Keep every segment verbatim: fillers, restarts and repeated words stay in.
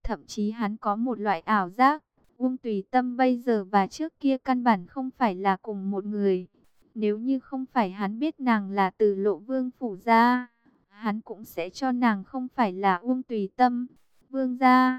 Thậm chí hắn có một loại ảo giác, Uông Tùy Tâm bây giờ và trước kia căn bản không phải là cùng một người. Nếu như không phải hắn biết nàng là từ Lộ Vương phủ ra, hắn cũng sẽ cho nàng không phải là Uông Tùy Tâm. Vương gia,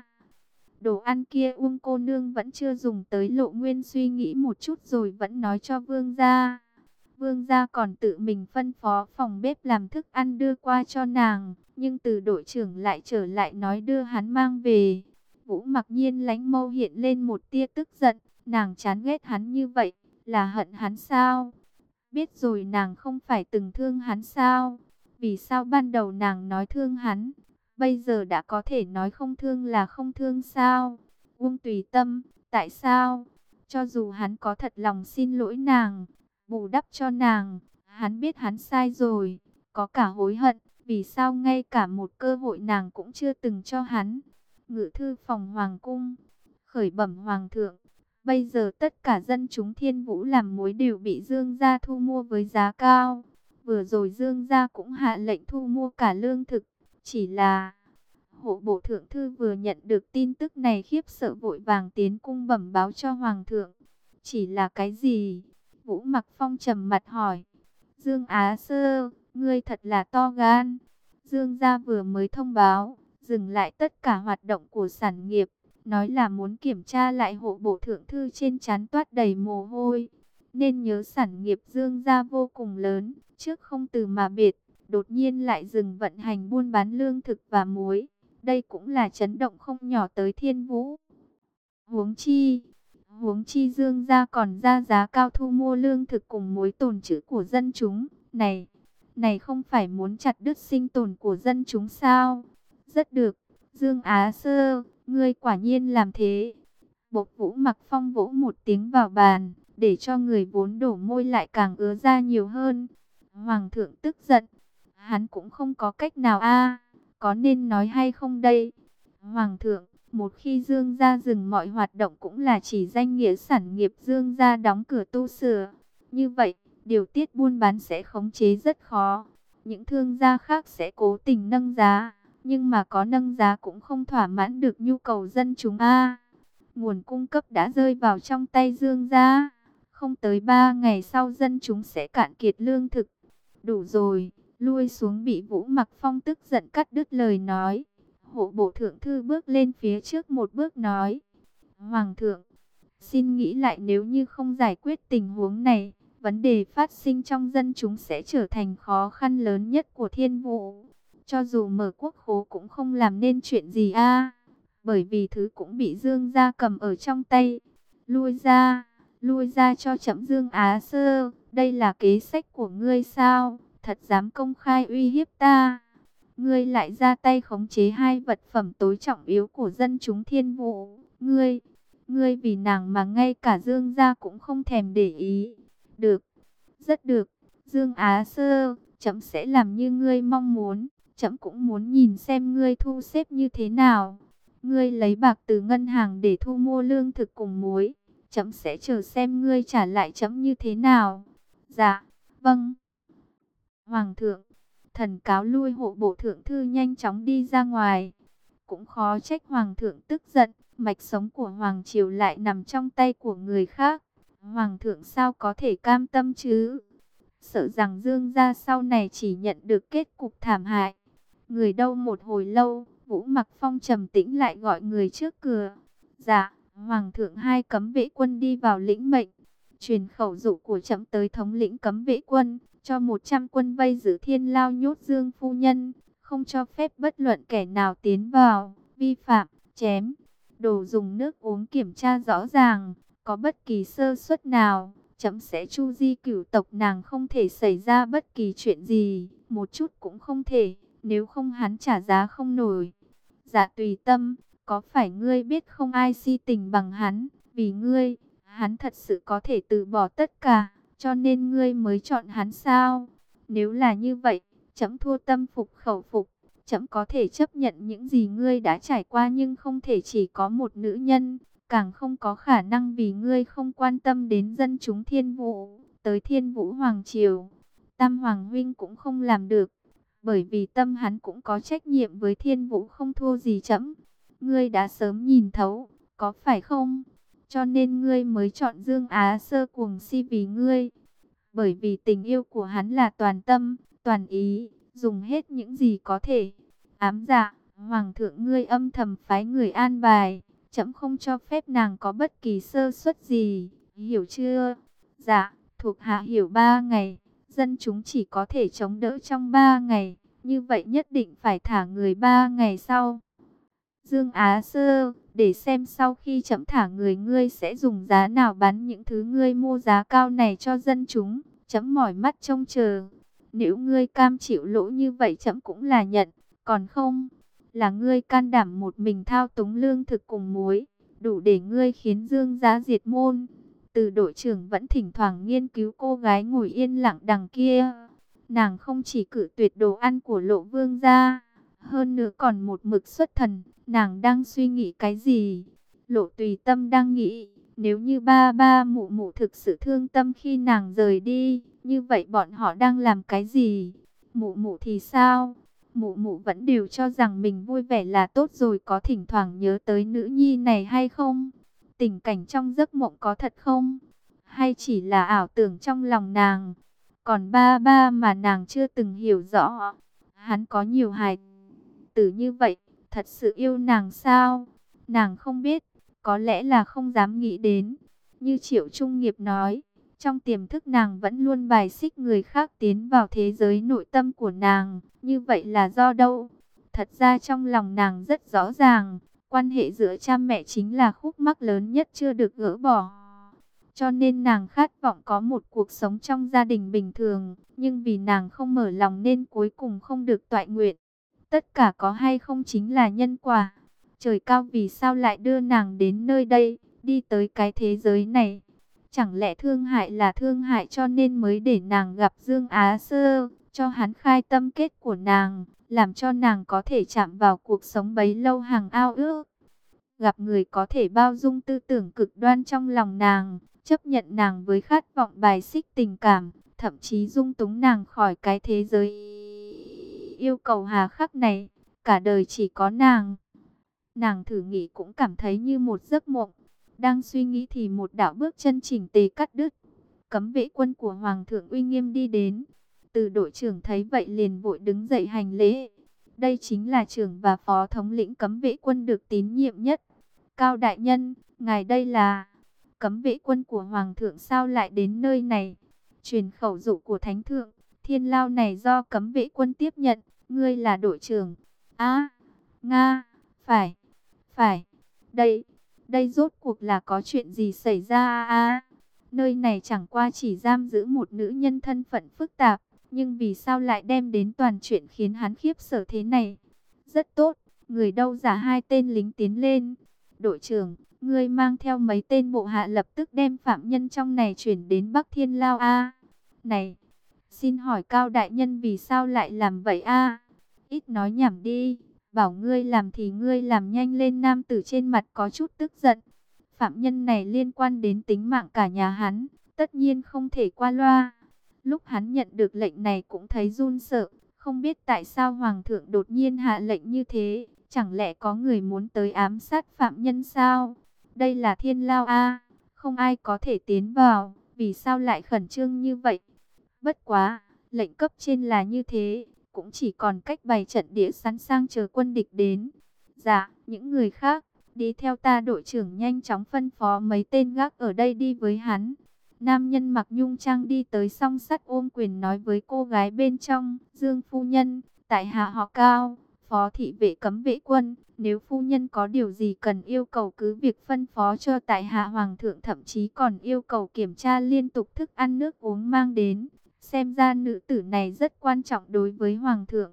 đồ ăn kia Uông cô nương vẫn chưa dùng tới. Lộ Nguyên suy nghĩ một chút rồi vẫn nói cho vương gia. Vương gia còn tự mình phân phó phòng bếp làm thức ăn đưa qua cho nàng, nhưng từ đội trưởng lại trở lại nói đưa hắn mang về. Vũ Mặc Nhiên lánh mâu hiện lên một tia tức giận, nàng chán ghét hắn như vậy, là hận hắn sao? Biết rồi nàng không phải từng thương hắn sao? Vì sao ban đầu nàng nói thương hắn, bây giờ đã có thể nói không thương là không thương sao? Uông Tùy Tâm, tại sao? Cho dù hắn có thật lòng xin lỗi nàng, bù đắp cho nàng, hắn biết hắn sai rồi, có cả hối hận, vì sao ngay cả một cơ hội nàng cũng chưa từng cho hắn. Ngự thư phòng hoàng cung, khởi bẩm hoàng thượng, bây giờ tất cả dân chúng Thiên Vũ làm muối đều bị Dương gia thu mua với giá cao. Vừa rồi Dương gia cũng hạ lệnh thu mua cả lương thực, chỉ là hộ bộ thượng thư vừa nhận được tin tức này khiếp sợ vội vàng tiến cung bẩm báo cho hoàng thượng. Chỉ là cái gì? Vũ Mặc Phong trầm mặt hỏi. Dương Á Sơ, ngươi thật là to gan. Dương gia vừa mới thông báo dừng lại tất cả hoạt động của sản nghiệp, nói là muốn kiểm tra lại. Hộ bộ thượng thư trên trán toát đầy mồ hôi. Nên nhớ sản nghiệp Dương gia vô cùng lớn, trước không từ mà biệt, đột nhiên lại dừng vận hành buôn bán lương thực và muối. Đây cũng là chấn động không nhỏ tới Thiên Vũ. Huống chi, huống chi Dương gia còn ra giá cao thu mua lương thực cùng muối tồn trữ của dân chúng. Này, này không phải muốn chặt đứt sinh tồn của dân chúng sao? Rất được, Dương Á Sơ, ngươi quả nhiên làm thế. Bộc Vũ Mặc Phong vỗ một tiếng vào bàn, để cho người vốn đổ môi lại càng ứa ra nhiều hơn. Hoàng thượng tức giận, hắn cũng không có cách nào a, có nên nói hay không đây? Hoàng thượng, một khi Dương gia dừng mọi hoạt động cũng là chỉ danh nghĩa sản nghiệp Dương gia đóng cửa tu sửa. Như vậy, điều tiết buôn bán sẽ khống chế rất khó. Những thương gia khác sẽ cố tình nâng giá, nhưng mà có nâng giá cũng không thỏa mãn được nhu cầu dân chúng a. Nguồn cung cấp đã rơi vào trong tay Dương gia, không tới ba ngày sau dân chúng sẽ cạn kiệt lương thực. Đủ rồi, lui xuống. Bị Vũ Mặc Phong tức giận cắt đứt lời nói. Hộ bộ thượng thư bước lên phía trước một bước nói. Hoàng thượng, xin nghĩ lại, nếu như không giải quyết tình huống này, vấn đề phát sinh trong dân chúng sẽ trở thành khó khăn lớn nhất của Thiên Vũ. Cho dù mở quốc khố cũng không làm nên chuyện gì a, bởi vì thứ cũng bị Dương gia cầm ở trong tay. Lui ra, lui ra cho trẫm. Dương Á Sơ, đây là kế sách của ngươi sao? Thật dám công khai uy hiếp ta? Ngươi lại ra tay khống chế hai vật phẩm tối trọng yếu của dân chúng Thiên Vũ. Ngươi, ngươi vì nàng mà ngay cả Dương gia cũng không thèm để ý. Được, rất được, Dương Á Sơ, trẫm sẽ làm như ngươi mong muốn. Trẫm cũng muốn nhìn xem ngươi thu xếp như thế nào. Ngươi lấy bạc từ ngân hàng để thu mua lương thực cùng muối, trẫm sẽ chờ xem ngươi trả lại trẫm như thế nào. Dạ, vâng. Hoàng thượng, thần cáo lui. Hộ bộ thượng thư nhanh chóng đi ra ngoài. Cũng khó trách hoàng thượng tức giận, mạch sống của hoàng triều lại nằm trong tay của người khác. Hoàng thượng sao có thể cam tâm chứ? Sợ rằng Dương gia sau này chỉ nhận được kết cục thảm hại. Người đâu một hồi lâu, Vũ Mặc Phong trầm tĩnh lại gọi người trước cửa. Dạ, hoàng thượng. Hai cấm vệ quân đi vào lĩnh mệnh, truyền khẩu dụ của trẫm tới thống lĩnh cấm vệ quân, cho một trăm quân vây giữ Thiên Lao, nhốt Dương phu nhân, không cho phép bất luận kẻ nào tiến vào, vi phạm, chém. Đồ dùng nước uống kiểm tra rõ ràng, có bất kỳ sơ suất nào, trẫm sẽ chu di cửu tộc nàng, không thể xảy ra bất kỳ chuyện gì, một chút cũng không thể, nếu không hắn trả giá không nổi. Dạ Tùy Tâm, có phải ngươi biết không ai si tình bằng hắn, vì ngươi, hắn thật sự có thể từ bỏ tất cả, cho nên ngươi mới chọn hắn sao? Nếu là như vậy, trẫm thua tâm phục khẩu phục. Trẫm có thể chấp nhận những gì ngươi đã trải qua, nhưng không thể chỉ có một nữ nhân, càng không có khả năng vì ngươi không quan tâm đến dân chúng Thiên Vũ, tới Thiên Vũ Hoàng Triều. Tam Hoàng huynh cũng không làm được, bởi vì tâm hắn cũng có trách nhiệm với Thiên Vũ không thua gì trẫm. ngươi đã sớm nhìn thấu, có phải không? Cho nên ngươi mới chọn Dương Á Sơ cuồng si vì ngươi. Bởi vì tình yêu của hắn là toàn tâm, toàn ý, dùng hết những gì có thể. Ám dạ, hoàng thượng ngươi âm thầm phái người an bài, trẫm không cho phép nàng có bất kỳ sơ suất gì, hiểu chưa? Dạ, thuộc hạ hiểu. Ba ngày, dân chúng chỉ có thể chống đỡ trong ba ngày, như vậy nhất định phải thả người ba ngày sau. Dương Á Sơ, để xem sau khi trẫm thả người ngươi sẽ dùng giá nào bán những thứ ngươi mua giá cao này cho dân chúng. Trẫm mỏi mắt trông chờ. Nếu ngươi cam chịu lỗ như vậy trẫm cũng là nhận, còn không, là ngươi can đảm một mình thao túng lương thực cùng muối, đủ để ngươi khiến Dương gia diệt môn. Từ đội trưởng vẫn thỉnh thoảng nghiên cứu cô gái ngồi yên lặng đằng kia. Nàng không chỉ cự tuyệt đồ ăn của Lộ Vương gia, hơn nữa còn một mực xuất thần. Nàng đang suy nghĩ cái gì? Lộ Tùy Tâm đang nghĩ, nếu như ba ba mụ mụ thực sự thương tâm khi nàng rời đi, như vậy bọn họ đang làm cái gì? Mụ mụ thì sao? Mụ mụ vẫn đều cho rằng mình vui vẻ là tốt rồi, có thỉnh thoảng nhớ tới nữ nhi này hay không? Tình cảnh trong giấc mộng có thật không? Hay chỉ là ảo tưởng trong lòng nàng? Còn ba ba mà nàng chưa từng hiểu rõ, hắn có nhiều hài tử như vậy, thật sự yêu nàng sao? Nàng không biết, có lẽ là không dám nghĩ đến. Như Triệu Trung Nghiệp nói, trong tiềm thức nàng vẫn luôn bài xích người khác tiến vào thế giới nội tâm của nàng. Như vậy là do đâu? Thật ra trong lòng nàng rất rõ ràng, quan hệ giữa cha mẹ chính là khúc mắc lớn nhất chưa được gỡ bỏ. Cho nên nàng khát vọng có một cuộc sống trong gia đình bình thường, nhưng vì nàng không mở lòng nên cuối cùng không được toại nguyện. Tất cả có hay không chính là nhân quả. Trời cao vì sao lại đưa nàng đến nơi đây, đi tới cái thế giới này? Chẳng lẽ thương hại là thương hại cho nên mới để nàng gặp Dương Á Sơ, cho hắn khai tâm kết của nàng, làm cho nàng có thể chạm vào cuộc sống bấy lâu hàng ao ước. Gặp người có thể bao dung tư tưởng cực đoan trong lòng nàng, chấp nhận nàng với khát vọng bài xích tình cảm, thậm chí dung túng nàng khỏi cái thế giới yêu cầu hà khắc này, cả đời chỉ có nàng. Nàng thử nghĩ cũng cảm thấy như một giấc mộng. Đang suy nghĩ thì một đạo bước chân chỉnh tề cắt đứt. Cấm vệ quân của Hoàng thượng uy nghiêm đi đến. Từ đội trưởng thấy vậy liền vội đứng dậy hành lễ. Đây chính là trưởng và phó thống lĩnh cấm vệ quân được tín nhiệm nhất. Cao đại nhân, ngài đây là... Cấm vệ quân của Hoàng thượng sao lại đến nơi này? Truyền khẩu dụ của Thánh thượng, thiên lao này do cấm vệ quân tiếp nhận. Ngươi là đội trưởng. A, Nga, phải, phải. Đây, đây rốt cuộc là có chuyện gì xảy ra a? Nơi này chẳng qua chỉ giam giữ một nữ nhân thân phận phức tạp, nhưng vì sao lại đem đến toàn chuyện khiến hắn khiếp sợ thế này? Rất tốt, người đâu giả hai tên lính tiến lên. Đội trưởng, ngươi mang theo mấy tên bộ hạ lập tức đem phạm nhân trong này chuyển đến Bắc Thiên Lao a. Này, xin hỏi Cao đại nhân vì sao lại làm vậy a? Ít nói nhảm đi, bảo ngươi làm thì ngươi làm nhanh lên. Nam tử trên mặt có chút tức giận. Phạm nhân này liên quan đến tính mạng cả nhà hắn, tất nhiên không thể qua loa. Lúc hắn nhận được lệnh này cũng thấy run sợ, không biết tại sao Hoàng thượng đột nhiên hạ lệnh như thế. Chẳng lẽ có người muốn tới ám sát phạm nhân sao? Đây là Thiên Lao a, không ai có thể tiến vào, vì sao lại khẩn trương như vậy? Bất quá, lệnh cấp trên là như thế, cũng chỉ còn cách bày trận địa sẵn sàng chờ quân địch đến. Dạ, những người khác, đi theo ta. Đội trưởng nhanh chóng phân phó mấy tên gác ở đây đi với hắn. Nam nhân mặc nhung trang đi tới song sắt ôm quyền nói với cô gái bên trong. Dương phu nhân, tại hạ họ Cao, phó thị vệ cấm vệ quân. Nếu phu nhân có điều gì cần yêu cầu cứ việc phân phó cho tại hạ. Hoàng thượng thậm chí còn yêu cầu kiểm tra liên tục thức ăn nước uống mang đến. Xem ra nữ tử này rất quan trọng đối với Hoàng thượng.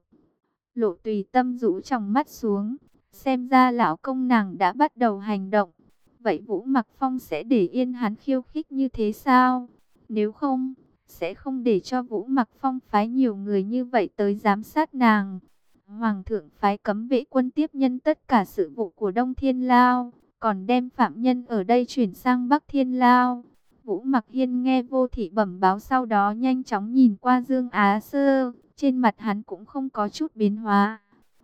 Lộ Tùy Tâm rũ trong mắt xuống. Xem ra lão công nàng đã bắt đầu hành động. Vậy Vũ Mặc Phong sẽ để yên hắn khiêu khích như thế sao? Nếu không, sẽ không để cho Vũ Mặc Phong phái nhiều người như vậy tới giám sát nàng. Hoàng thượng phái cấm vệ quân tiếp nhân tất cả sự vụ của Đông Thiên Lao, còn đem phạm nhân ở đây chuyển sang Bắc Thiên Lao. Vũ Mặc Hiên nghe Vô Thị bẩm báo, sau đó nhanh chóng nhìn qua Dương Á Sơ, trên mặt hắn cũng không có chút biến hóa.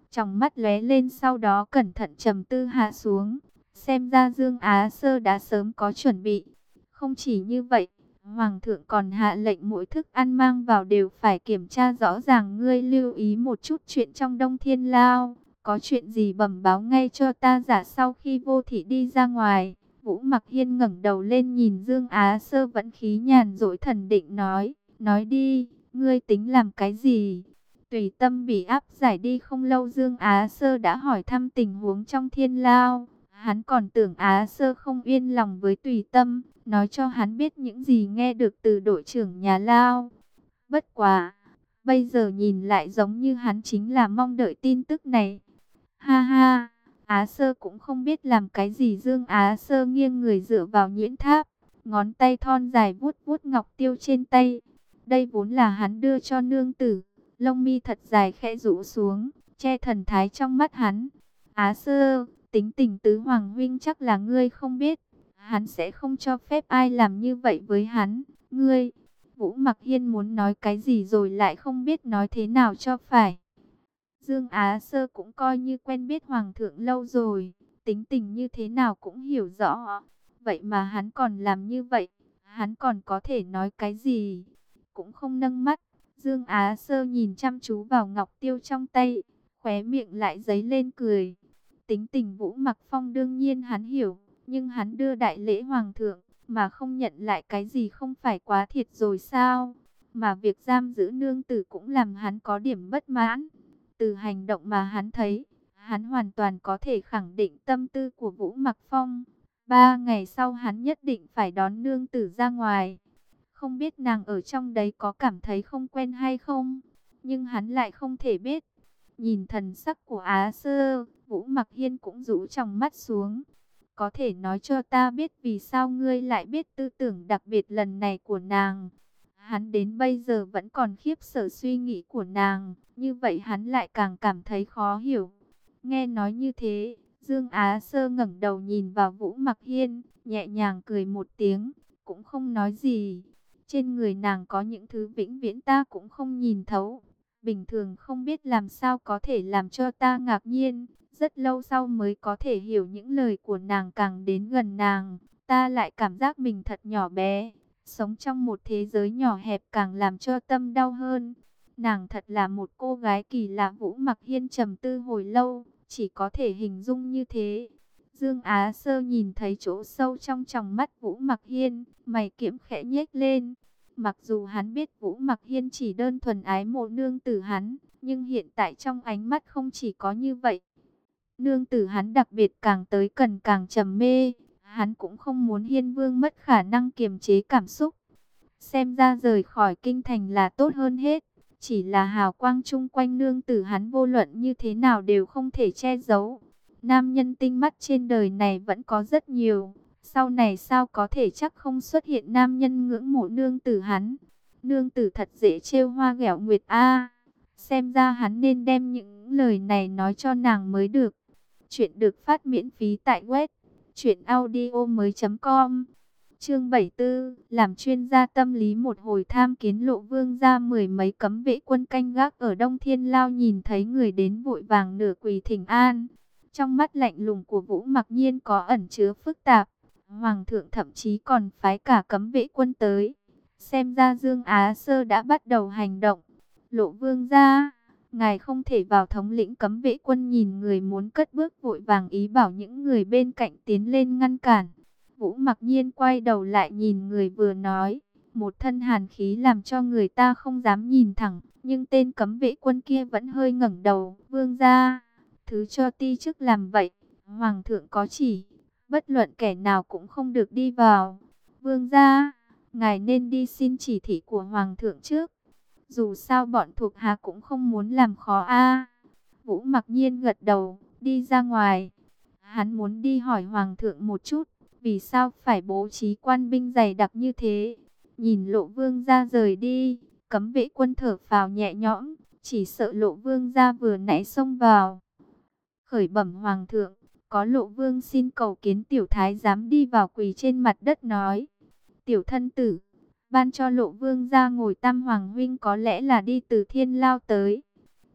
Trong mắt lóe lên, sau đó cẩn thận trầm tư hạ xuống. Xem ra Dương Á Sơ đã sớm có chuẩn bị. Không chỉ như vậy, Hoàng thượng còn hạ lệnh mỗi thức ăn mang vào đều phải kiểm tra rõ ràng. Ngươi lưu ý một chút chuyện trong Đông Thiên Lao. Có chuyện gì bẩm báo ngay cho ta. Giả sau khi Vô Thị đi ra ngoài, Vũ Mặc Hiên ngẩng đầu lên nhìn Dương Á Sơ vẫn khí nhàn rỗi thần định nói. Nói đi, ngươi tính làm cái gì? Tùy Tâm bị áp giải đi không lâu, Dương Á Sơ đã hỏi thăm tình huống trong Thiên Lao. Hắn còn tưởng Á Sơ không yên lòng với Tùy Tâm, nói cho hắn biết những gì nghe được từ đội trưởng nhà Lao. Bất quá, bây giờ nhìn lại giống như hắn chính là mong đợi tin tức này. Ha ha, Á Sơ cũng không biết làm cái gì. Dương Á Sơ nghiêng người dựa vào nhuyễn tháp, ngón tay thon dài vuốt vuốt ngọc tiêu trên tay. Đây vốn là hắn đưa cho nương tử. Lông mi thật dài khẽ rũ xuống, che thần thái trong mắt hắn. Á Sơ, tính tình tứ hoàng huynh chắc là ngươi không biết. Hắn sẽ không cho phép ai làm như vậy với hắn. Ngươi, Vũ Mặc Hiên muốn nói cái gì rồi lại không biết nói thế nào cho phải. Dương Á Sơ cũng coi như quen biết Hoàng thượng lâu rồi, tính tình như thế nào cũng hiểu rõ. Vậy mà hắn còn làm như vậy, hắn còn có thể nói cái gì? Cũng không nâng mắt. Dương Á Sơ nhìn chăm chú vào ngọc tiêu trong tay, khóe miệng lại dấy lên cười. Tính tình Vũ Mặc Phong đương nhiên hắn hiểu, nhưng hắn đưa đại lễ Hoàng thượng, mà không nhận lại cái gì không phải quá thiệt rồi sao? Mà việc giam giữ nương tử cũng làm hắn có điểm bất mãn. Từ hành động mà hắn thấy, hắn hoàn toàn có thể khẳng định tâm tư của Vũ Mặc Phong. Ba ngày sau hắn nhất định phải đón nương tử ra ngoài. Không biết nàng ở trong đấy có cảm thấy không quen hay không, nhưng hắn lại không thể biết. Nhìn thần sắc của Á Sơ, Vũ Mặc Hiên cũng rũ trong mắt xuống. Có thể nói cho ta biết vì sao ngươi lại biết tư tưởng đặc biệt lần này của nàng? Hắn đến bây giờ vẫn còn khiếp sợ suy nghĩ của nàng, như vậy hắn lại càng cảm thấy khó hiểu. Nghe nói như thế, Dương Á Sơ ngẩng đầu nhìn vào Vũ Mặc Hiên, nhẹ nhàng cười một tiếng, cũng không nói gì. Trên người nàng có những thứ vĩnh viễn ta cũng không nhìn thấu. Bình thường không biết làm sao có thể làm cho ta ngạc nhiên. Rất lâu sau mới có thể hiểu những lời của nàng, càng đến gần nàng. Ta lại cảm giác mình thật nhỏ bé. Sống trong một thế giới nhỏ hẹp càng làm cho tâm đau hơn. Nàng thật là một cô gái kỳ lạ. Vũ Mặc Hiên trầm tư hồi lâu, chỉ có thể hình dung như thế. Dương Á Sơ nhìn thấy chỗ sâu trong tròng mắt Vũ Mặc Hiên, mày kiếm khẽ nhếch lên. Mặc dù hắn biết Vũ Mặc Hiên chỉ đơn thuần ái mộ nương tử hắn, nhưng hiện tại trong ánh mắt không chỉ có như vậy. Nương tử hắn đặc biệt càng tới gần càng trầm mê, hắn cũng không muốn Hiên Vương mất khả năng kiềm chế cảm xúc. Xem ra rời khỏi kinh thành là tốt hơn hết, chỉ là hào quang chung quanh nương tử hắn vô luận như thế nào đều không thể che giấu. Nam nhân tinh mắt trên đời này vẫn có rất nhiều, sau này sao có thể chắc không xuất hiện nam nhân ngưỡng mộ nương tử hắn. Nương tử thật dễ trêu hoa ghẹo nguyệt a. Xem ra hắn nên đem những lời này nói cho nàng mới được. Chuyện được phát miễn phí tại web truyện audio mới chấm com. Chương bảy mươi tư, làm chuyên gia tâm lý. Một hồi tham kiến Lộ Vương ra, mười mấy cấm vệ quân canh gác ở Đông Thiên Lao nhìn thấy người đến vội vàng nửa quỳ thỉnh an. Trong mắt lạnh lùng của Vũ Mặc Nhiên có ẩn chứa phức tạp. Hoàng thượng thậm chí còn phái cả cấm vệ quân tới. Xem ra Dương Á Sơ đã bắt đầu hành động. Lộ Vương ra, ngài không thể vào. Thống lĩnh cấm vệ quân nhìn người muốn cất bước vội vàng ý bảo những người bên cạnh tiến lên ngăn cản. Vũ Mặc Nhiên quay đầu lại nhìn người vừa nói, một thân hàn khí làm cho người ta không dám nhìn thẳng, nhưng tên cấm vệ quân kia vẫn hơi ngẩng đầu. Vương gia, thứ cho ti chức làm vậy, Hoàng thượng có chỉ, bất luận kẻ nào cũng không được đi vào. Vương gia, ngài nên đi xin chỉ thị của Hoàng thượng trước. Dù sao bọn thuộc hạ cũng không muốn làm khó a. Vũ Mặc Nhiên gật đầu, đi ra ngoài. Hắn muốn đi hỏi Hoàng thượng một chút, vì sao phải bố trí quan binh dày đặc như thế. Nhìn Lộ Vương gia rời đi, cấm vệ quân thở phào nhẹ nhõm, chỉ sợ Lộ Vương gia vừa nãy xông vào. Khởi bẩm Hoàng thượng, có Lộ Vương xin cầu kiến tiểu thái giám. Đi vào quỳ trên mặt đất nói, tiểu thân tử, ban cho Lộ Vương gia ngồi. Tam Hoàng huynh có lẽ là đi từ Thiên Lao tới.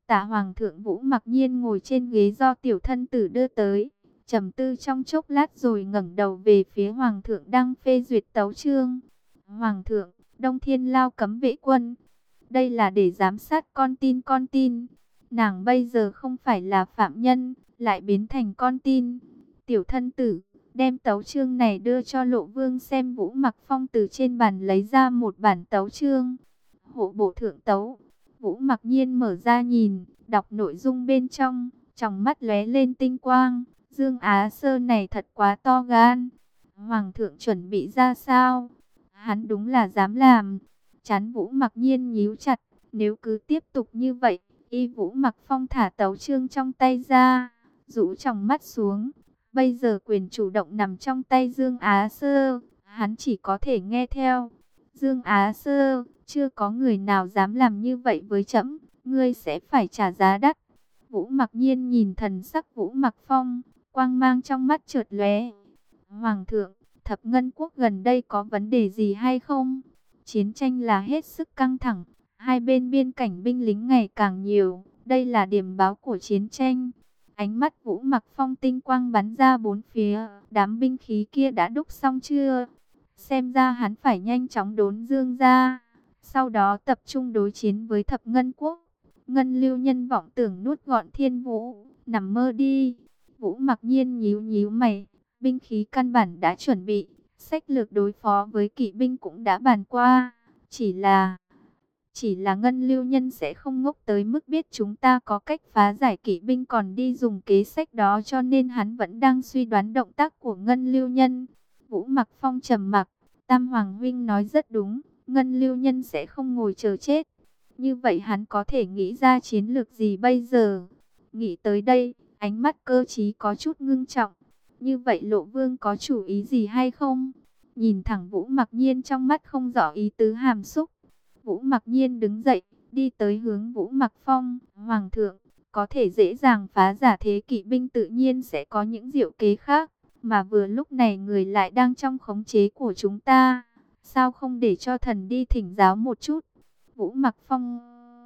Tả Hoàng thượng Vũ Mặc Nhiên ngồi trên ghế do tiểu thân tử đưa tới, trầm tư trong chốc lát rồi ngẩng đầu về phía Hoàng thượng đang phê duyệt tấu chương. Hoàng thượng, Đông Thiên Lao cấm vệ quân. Đây là để giám sát con tin con tin. Nàng bây giờ không phải là phạm nhân, lại biến thành con tin. Tiểu thân tử, đem tấu chương này đưa cho Lộ Vương xem. Vũ Mặc Phong từ trên bàn lấy ra một bản tấu chương. Hộ bộ thượng tấu. Vũ Mặc Nhiên mở ra nhìn, đọc nội dung bên trong, trong mắt lóe lên tinh quang. Dương Á Sơ này thật quá to gan. Hoàng thượng chuẩn bị ra sao? Hắn đúng là dám làm. Chán Vũ Mặc Nhiên nhíu chặt, nếu cứ tiếp tục như vậy, y Vũ Mặc Phong thả tấu chương trong tay ra, rũ trong mắt xuống. Bây giờ quyền chủ động nằm trong tay Dương Á Sơ, hắn chỉ có thể nghe theo. Dương Á Sơ, chưa có người nào dám làm như vậy với trẫm, ngươi sẽ phải trả giá đắt. Vũ Mặc Nhiên nhìn thần sắc Vũ Mặc Phong, quang mang trong mắt chợt lóe. Hoàng thượng, Thập Ngân Quốc gần đây có vấn đề gì hay không? Chiến tranh là hết sức căng thẳng, hai bên biên cảnh binh lính ngày càng nhiều, đây là điểm báo của chiến tranh. Ánh mắt Vũ Mặc Phong tinh quang bắn ra bốn phía, đám binh khí kia đã đúc xong chưa? Xem ra hắn phải nhanh chóng đốn Dương ra, sau đó tập trung đối chiến với Thập Ngân Quốc. Ngân Lưu Nhân vọng tưởng nuốt gọn Thiên Vũ, nằm mơ đi. Vũ Mặc Nhiên nhíu nhíu mày, binh khí căn bản đã chuẩn bị, sách lược đối phó với kỵ binh cũng đã bàn qua, chỉ là chỉ là Ngân Lưu Nhân sẽ không ngốc tới mức biết chúng ta có cách phá giải kỵ binh còn đi dùng kế sách đó, cho nên hắn vẫn đang suy đoán động tác của Ngân Lưu Nhân. Vũ Mặc Phong trầm mặc, Tam Hoàng huynh nói rất đúng, Ngân Lưu Nhân sẽ không ngồi chờ chết. Như vậy hắn có thể nghĩ ra chiến lược gì bây giờ? Nghĩ tới đây, ánh mắt cơ trí có chút ngưng trọng. Như vậy Lộ Vương có chủ ý gì hay không? Nhìn thẳng Vũ Mặc Nhiên trong mắt không rõ ý tứ hàm xúc. Vũ Mặc Nhiên đứng dậy, đi tới hướng Vũ Mặc Phong. Hoàng thượng, có thể dễ dàng phá giả thế kỵ binh tự nhiên sẽ có những diệu kế khác. Mà vừa lúc này người lại đang trong khống chế của chúng ta. Sao không để cho thần đi thỉnh giáo một chút? Vũ Mặc Phong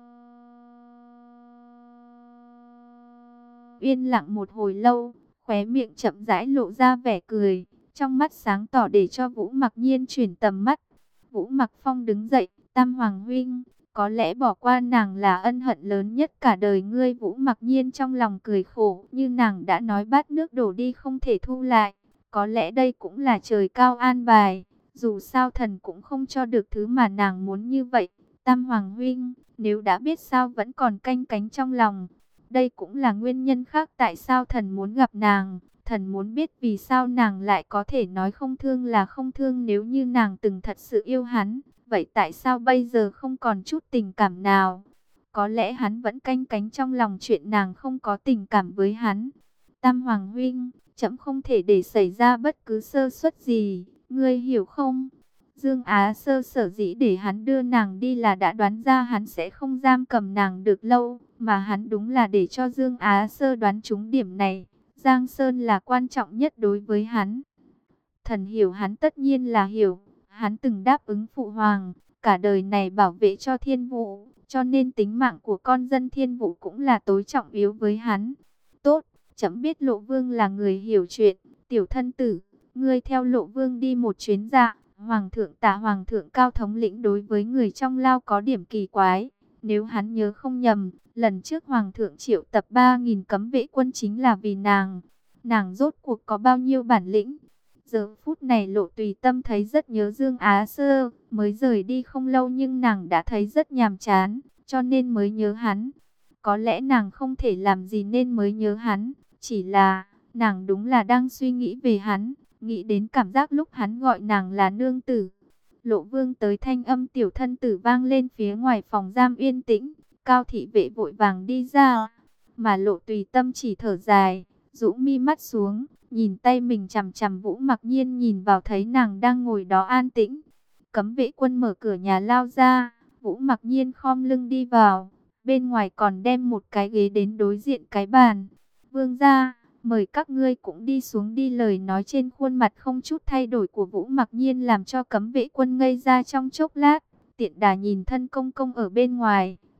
yên lặng một hồi lâu, khóe miệng chậm rãi lộ ra vẻ cười, trong mắt sáng tỏ để cho Vũ Mặc Nhiên chuyển tầm mắt. Vũ Mặc Phong đứng dậy, Tam Hoàng huynh, có lẽ bỏ qua nàng là ân hận lớn nhất cả đời ngươi. Vũ Mặc Nhiên trong lòng cười khổ, như nàng đã nói bát nước đổ đi không thể thu lại, có lẽ đây cũng là trời cao an bài, dù sao thần cũng không cho được thứ mà nàng muốn như vậy. Tam Hoàng huynh, nếu đã biết sao vẫn còn canh cánh trong lòng. Đây cũng là nguyên nhân khác tại sao thần muốn gặp nàng. Thần muốn biết vì sao nàng lại có thể nói không thương là không thương. Nếu như nàng từng thật sự yêu hắn, vậy tại sao bây giờ không còn chút tình cảm nào? Có lẽ hắn vẫn canh cánh trong lòng chuyện nàng không có tình cảm với hắn. Tam Hoàng huynh, trẫm không thể để xảy ra bất cứ sơ suất gì, ngươi hiểu không? Dương Á Sơ sở dĩ để hắn đưa nàng đi là đã đoán ra hắn sẽ không giam cầm nàng được lâu, mà hắn đúng là để cho Dương Á Sơ đoán trúng điểm này. Giang Sơn là quan trọng nhất đối với hắn. Thần hiểu hắn tất nhiên là hiểu, hắn từng đáp ứng phụ hoàng, cả đời này bảo vệ cho Thiên Vũ, cho nên tính mạng của con dân Thiên Vũ cũng là tối trọng yếu với hắn. Tốt, trẫm biết Lộ Vương là người hiểu chuyện, tiểu thân tử, ngươi theo Lộ Vương đi một chuyến dạ. Hoàng thượng Tả Hoàng thượng Cao thống lĩnh đối với người trong lao có điểm kỳ quái. Nếu hắn nhớ không nhầm, lần trước Hoàng thượng triệu tập ba nghìn cấm vệ quân chính là vì nàng. Nàng rốt cuộc có bao nhiêu bản lĩnh? Giờ phút này Lộ Tùy Tâm thấy rất nhớ Dương Á Sơ, mới rời đi không lâu nhưng nàng đã thấy rất nhàm chán, cho nên mới nhớ hắn. Có lẽ nàng không thể làm gì nên mới nhớ hắn, chỉ là nàng đúng là đang suy nghĩ về hắn. Nghĩ đến cảm giác lúc hắn gọi nàng là nương tử. Lộ Vương tới, thanh âm tiểu thân tử vang lên phía ngoài phòng giam yên tĩnh. Cao thị vệ vội vàng đi ra, mà Lộ Tùy Tâm chỉ thở dài, rũ mi mắt xuống, nhìn tay mình chằm chằm Vũ Mặc Nhiên, nhìn vào thấy nàng đang ngồi đó an tĩnh. Cấm vệ quân mở cửa nhà lao ra, Vũ Mặc Nhiên khom lưng đi vào, bên ngoài còn đem một cái ghế đến đối diện cái bàn. Vương gia, mời các ngươi cũng đi xuống đi. Lời nói trên khuôn mặt không chút thay đổi của Vũ Mặc Nhiên làm cho cấm vệ quân ngây ra trong chốc lát. Tiện đà nhìn thân công công ở bên ngoài,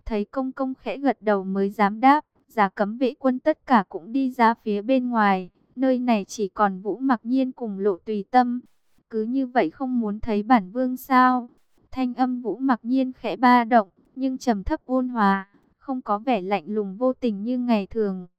thấy công công khẽ gật đầu mới dám đáp. Giá cấm vệ quân tất cả cũng đi ra phía bên ngoài. Nơi này chỉ còn Vũ Mặc Nhiên cùng Lộ Tùy Tâm. Cứ như vậy không muốn thấy bản vương sao? Thanh âm Vũ Mặc Nhiên khẽ ba động, nhưng trầm thấp ôn hòa, không có vẻ lạnh lùng vô tình như ngày thường.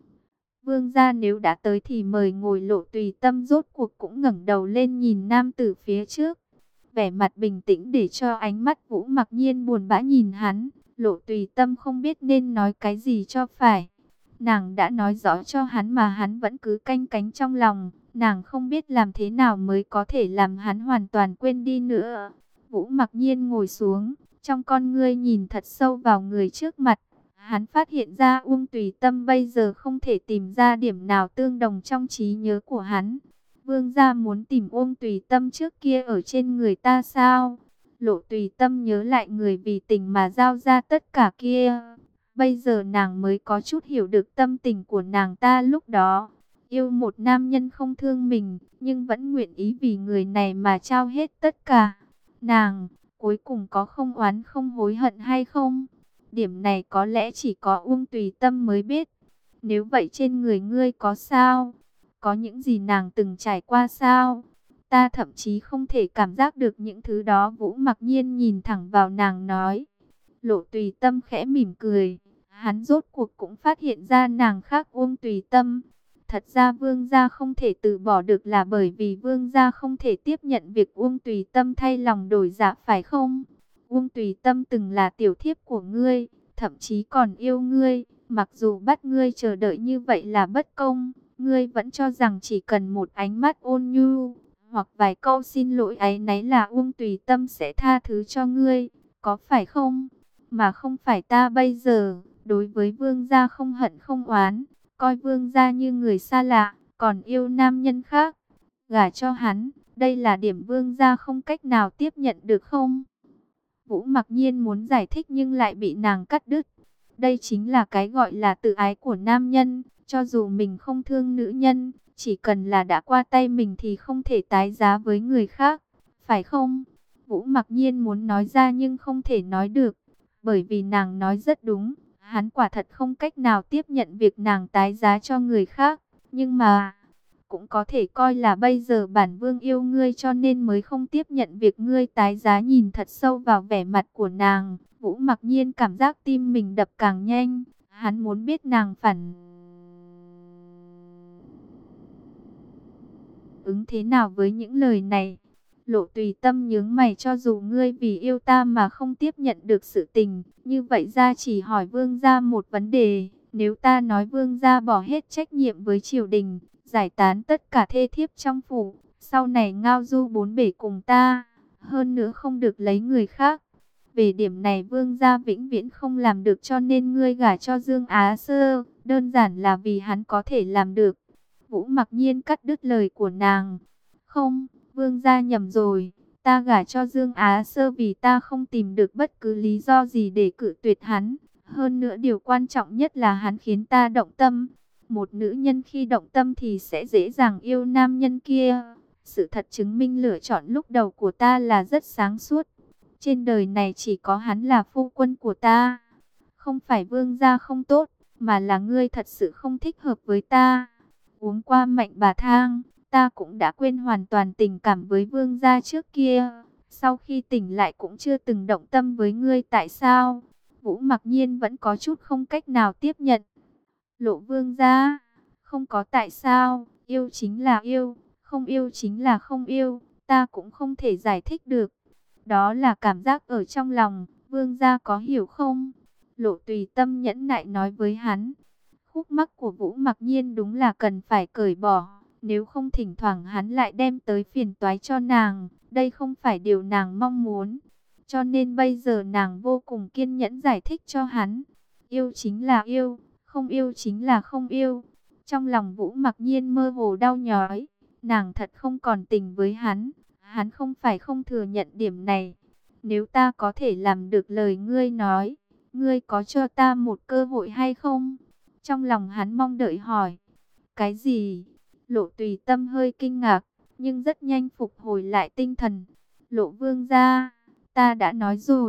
Vương gia nếu đã tới thì mời ngồi. Lộ Tùy Tâm rốt cuộc cũng ngẩng đầu lên nhìn nam tử phía trước. Vẻ mặt bình tĩnh để cho ánh mắt Vũ Mặc Nhiên buồn bã nhìn hắn. Lộ Tùy Tâm không biết nên nói cái gì cho phải. Nàng đã nói rõ cho hắn mà hắn vẫn cứ canh cánh trong lòng. Nàng không biết làm thế nào mới có thể làm hắn hoàn toàn quên đi nữa. Vũ Mặc Nhiên ngồi xuống, trong con ngươi nhìn thật sâu vào người trước mặt. Hắn phát hiện ra Uông Tùy Tâm bây giờ không thể tìm ra điểm nào tương đồng trong trí nhớ của hắn. Vương gia muốn tìm Uông Tùy Tâm trước kia ở trên người ta sao? Lộ Tùy Tâm nhớ lại người vì tình mà giao ra tất cả kia. Bây giờ nàng mới có chút hiểu được tâm tình của nàng ta lúc đó. Yêu một nam nhân không thương mình, nhưng vẫn nguyện ý vì người này mà trao hết tất cả. Nàng, cuối cùng có không oán không hối hận hay không? Điểm này có lẽ chỉ có Uông Tùy Tâm mới biết. Nếu vậy trên người ngươi có sao? Có những gì nàng từng trải qua sao? Ta thậm chí không thể cảm giác được những thứ đó. Vũ Mặc Nhiên nhìn thẳng vào nàng nói. Lộ Tùy Tâm khẽ mỉm cười. Hắn rốt cuộc cũng phát hiện ra nàng khác Uông Tùy Tâm. Thật ra vương gia không thể từ bỏ được là bởi vì vương gia không thể tiếp nhận việc Uông Tùy Tâm thay lòng đổi dạ phải không? Uông Tùy Tâm từng là tiểu thiếp của ngươi, thậm chí còn yêu ngươi. Mặc dù bắt ngươi chờ đợi như vậy là bất công, ngươi vẫn cho rằng chỉ cần một ánh mắt ôn nhu, hoặc vài câu xin lỗi áy náy là Uông Tùy Tâm sẽ tha thứ cho ngươi, có phải không? Mà không phải ta bây giờ, đối với vương gia không hận không oán, coi vương gia như người xa lạ, còn yêu nam nhân khác, gả cho hắn, đây là điểm vương gia không cách nào tiếp nhận được không? Vũ Mặc Nhiên muốn giải thích nhưng lại bị nàng cắt đứt. Đây chính là cái gọi là tự ái của nam nhân, cho dù mình không thương nữ nhân, chỉ cần là đã qua tay mình thì không thể tái giá với người khác, phải không? Vũ Mặc Nhiên muốn nói ra nhưng không thể nói được, bởi vì nàng nói rất đúng. Hắn quả thật không cách nào tiếp nhận việc nàng tái giá cho người khác. Nhưng mà, cũng có thể coi là bây giờ bản vương yêu ngươi cho nên mới không tiếp nhận việc ngươi tái giá. Nhìn thật sâu vào vẻ mặt của nàng, Vũ Mặc Nhiên cảm giác tim mình đập càng nhanh. Hắn muốn biết nàng phản ứng thế nào với những lời này. Lộ Tùy Tâm nhướng mày, cho dù ngươi vì yêu ta mà không tiếp nhận được sự tình, như vậy ra chỉ hỏi vương gia một vấn đề. Nếu ta nói vương gia bỏ hết trách nhiệm với triều đình, giải tán tất cả thê thiếp trong phủ, sau này ngao du bốn bể cùng ta, hơn nữa không được lấy người khác. Về điểm này vương gia vĩnh viễn không làm được, cho nên ngươi gả cho Dương Á Sơ, đơn giản là vì hắn có thể làm được. Vũ Mặc Nhiên cắt đứt lời của nàng. Không, vương gia nhầm rồi, ta gả cho Dương Á Sơ vì ta không tìm được bất cứ lý do gì để cự tuyệt hắn. Hơn nữa điều quan trọng nhất là hắn khiến ta động tâm. Một nữ nhân khi động tâm thì sẽ dễ dàng yêu nam nhân kia. Sự thật chứng minh lựa chọn lúc đầu của ta là rất sáng suốt. Trên đời này chỉ có hắn là phu quân của ta. Không phải vương gia không tốt, mà là ngươi thật sự không thích hợp với ta. Uống qua mạnh bà thang, ta cũng đã quên hoàn toàn tình cảm với vương gia trước kia. Sau khi tỉnh lại cũng chưa từng động tâm với ngươi, tại sao? Vũ Mặc Nhiên vẫn có chút không cách nào tiếp nhận. Lộ vương gia, không có tại sao, yêu chính là yêu, không yêu chính là không yêu, ta cũng không thể giải thích được. Đó là cảm giác ở trong lòng, vương gia có hiểu không? Lộ Tùy Tâm nhẫn nại nói với hắn. Khúc mắc của Vũ Mặc Nhiên đúng là cần phải cởi bỏ, nếu không thỉnh thoảng hắn lại đem tới phiền toái cho nàng, đây không phải điều nàng mong muốn. Cho nên bây giờ nàng vô cùng kiên nhẫn giải thích cho hắn. Yêu chính là yêu, không yêu chính là không yêu. Trong lòng Vũ Mặc Nhiên mơ hồ đau nhói, nàng thật không còn tình với hắn. Hắn không phải không thừa nhận điểm này. Nếu ta có thể làm được lời ngươi nói, ngươi có cho ta một cơ hội hay không? Trong lòng hắn mong đợi hỏi. Cái gì? Lộ Tùy Tâm hơi kinh ngạc, nhưng rất nhanh phục hồi lại tinh thần. Lộ vương gia, ta đã nói rồi,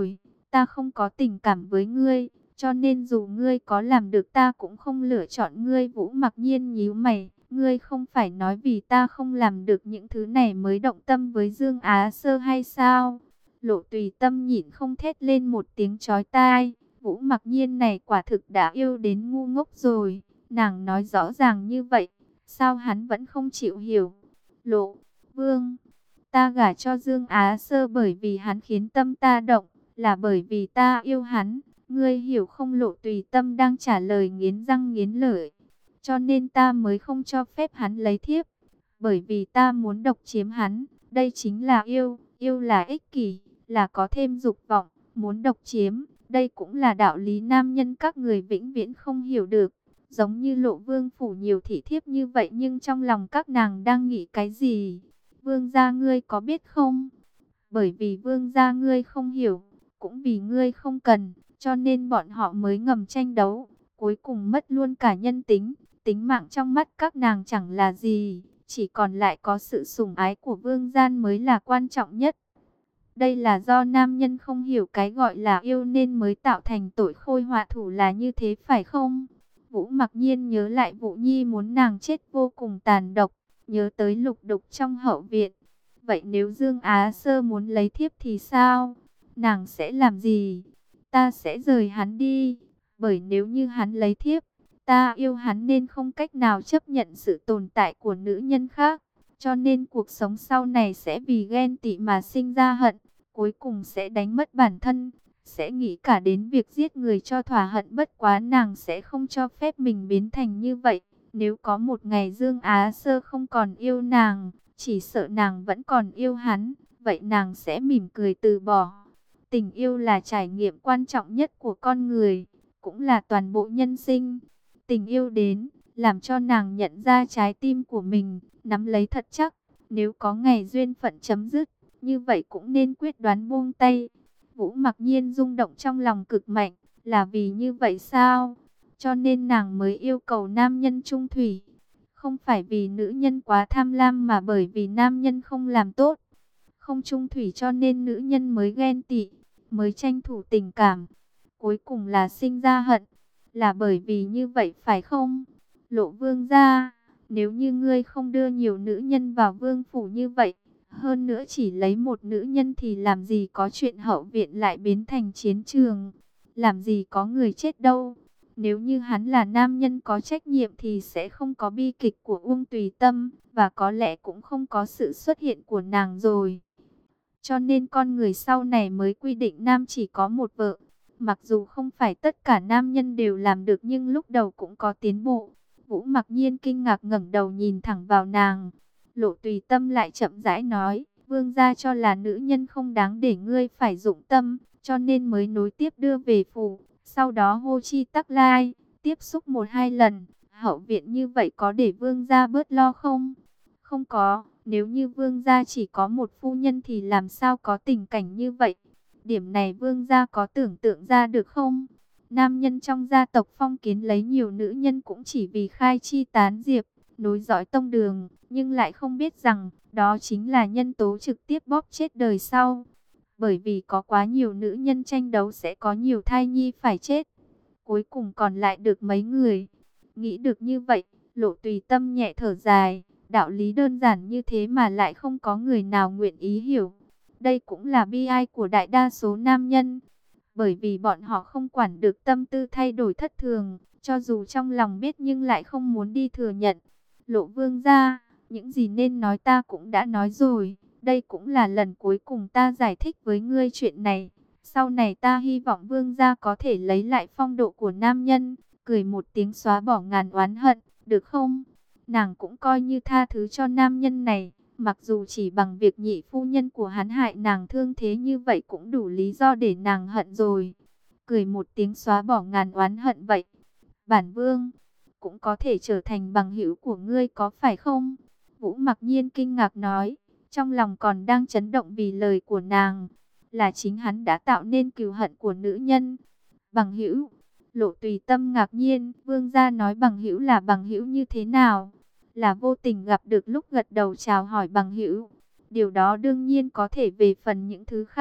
ta không có tình cảm với ngươi, cho nên dù ngươi có làm được ta cũng không lựa chọn ngươi. Vũ Mặc Nhiên nhíu mày, ngươi không phải nói vì ta không làm được những thứ này mới động tâm với Dương Á Sơ hay sao? Lộ Tùy Tâm nhịn không thét lên một tiếng chói tai. Vũ Mặc Nhiên này quả thực đã yêu đến ngu ngốc rồi. Nàng nói rõ ràng như vậy, sao hắn vẫn không chịu hiểu? Lộ Vương, ta gả cho Dương Á Sơ bởi vì hắn khiến tâm ta động, là bởi vì ta yêu hắn. Ngươi hiểu không? Lộ Tùy Tâm đang trả lời nghiến răng nghiến lợi. Cho nên ta mới không cho phép hắn lấy thiếp, bởi vì ta muốn độc chiếm hắn. Đây chính là yêu, yêu là ích kỷ, là có thêm dục vọng, muốn độc chiếm. Đây cũng là đạo lý nam nhân các người vĩnh viễn không hiểu được. Giống như Lộ Vương phủ nhiều thị thiếp như vậy, nhưng trong lòng các nàng đang nghĩ cái gì? Vương gia ngươi có biết không? Bởi vì vương gia ngươi không hiểu, cũng vì ngươi không cần, cho nên bọn họ mới ngầm tranh đấu, cuối cùng mất luôn cả nhân tính. Tính mạng trong mắt các nàng chẳng là gì, chỉ còn lại có sự sủng ái của vương gian mới là quan trọng nhất. Đây là do nam nhân không hiểu cái gọi là yêu nên mới tạo thành tội khôi họa thủ là như thế phải không? Vũ Mặc Nhiên nhớ lại Vũ Nhi muốn nàng chết vô cùng tàn độc, nhớ tới lục đục trong hậu viện. Vậy nếu Dương Á Sơ muốn lấy thiếp thì sao? Nàng sẽ làm gì? Ta sẽ rời hắn đi, bởi nếu như hắn lấy thiếp, ta yêu hắn nên không cách nào chấp nhận sự tồn tại của nữ nhân khác. Cho nên cuộc sống sau này sẽ vì ghen tị mà sinh ra hận, cuối cùng sẽ đánh mất bản thân, sẽ nghĩ cả đến việc giết người cho thỏa hận. Bất quá nàng sẽ không cho phép mình biến thành như vậy. Nếu có một ngày Dương Á Sơ không còn yêu nàng, chỉ sợ nàng vẫn còn yêu hắn, vậy nàng sẽ mỉm cười từ bỏ. Tình yêu là trải nghiệm quan trọng nhất của con người, cũng là toàn bộ nhân sinh. Tình yêu đến, làm cho nàng nhận ra trái tim của mình, nắm lấy thật chắc. Nếu có ngày duyên phận chấm dứt, như vậy cũng nên quyết đoán buông tay. Vũ Mặc Nhiên rung động trong lòng cực mạnh, là vì như vậy sao? Cho nên nàng mới yêu cầu nam nhân trung thủy. Không phải vì nữ nhân quá tham lam mà bởi vì nam nhân không làm tốt, không trung thủy, cho nên nữ nhân mới ghen tị, mới tranh thủ tình cảm. Cuối cùng là sinh ra hận, là bởi vì như vậy phải không? Lộ Vương gia, nếu như ngươi không đưa nhiều nữ nhân vào vương phủ như vậy, hơn nữa chỉ lấy một nữ nhân thì làm gì có chuyện hậu viện lại biến thành chiến trường, làm gì có người chết đâu. Nếu như hắn là nam nhân có trách nhiệm thì sẽ không có bi kịch của Uông Tùy Tâm, và có lẽ cũng không có sự xuất hiện của nàng rồi. Cho nên con người sau này mới quy định nam chỉ có một vợ. Mặc dù không phải tất cả nam nhân đều làm được nhưng lúc đầu cũng có tiến bộ. Vũ Mặc Nhiên kinh ngạc ngẩng đầu nhìn thẳng vào nàng. Lộ Tùy Tâm lại chậm rãi nói, vương gia cho là nữ nhân không đáng để ngươi phải dụng tâm, cho nên mới nối tiếp đưa về phủ. Sau đó hô chi tắc lai, tiếp xúc một hai lần, hậu viện như vậy có để vương gia bớt lo không? Không có, nếu như vương gia chỉ có một phu nhân thì làm sao có tình cảnh như vậy? Điểm này vương gia có tưởng tượng ra được không? Nam nhân trong gia tộc Phong Kiến lấy nhiều nữ nhân cũng chỉ vì khai chi tán diệp, nối dõi tông đường, nhưng lại không biết rằng đó chính là nhân tố trực tiếp bóp chết đời sau. Bởi vì có quá nhiều nữ nhân tranh đấu sẽ có nhiều thai nhi phải chết. Cuối cùng còn lại được mấy người. Nghĩ được như vậy, Lộ Tùy Tâm nhẹ thở dài. Đạo lý đơn giản như thế mà lại không có người nào nguyện ý hiểu. Đây cũng là bi ai của đại đa số nam nhân. Bởi vì bọn họ không quản được tâm tư thay đổi thất thường. Cho dù trong lòng biết nhưng lại không muốn đi thừa nhận. Lộ Vương gia, những gì nên nói ta cũng đã nói rồi. Đây cũng là lần cuối cùng ta giải thích với ngươi chuyện này. Sau này ta hy vọng vương gia có thể lấy lại phong độ của nam nhân, cười một tiếng xóa bỏ ngàn oán hận, được không? Nàng cũng coi như tha thứ cho nam nhân này, mặc dù chỉ bằng việc nhị phu nhân của hắn hại nàng thương thế như vậy cũng đủ lý do để nàng hận rồi. Cười một tiếng xóa bỏ ngàn oán hận vậy. Bản vương cũng có thể trở thành bằng hữu của ngươi có phải không? Vũ Mặc Nhiên kinh ngạc nói. Trong lòng còn đang chấn động vì lời của nàng, là chính hắn đã tạo nên cừu hận của nữ nhân. Bằng hữu? Lộ Tùy Tâm ngạc nhiên, vương gia nói bằng hữu là bằng hữu như thế nào? Là vô tình gặp được lúc gật đầu chào hỏi bằng hữu. Điều đó đương nhiên có thể về phần những thứ khác,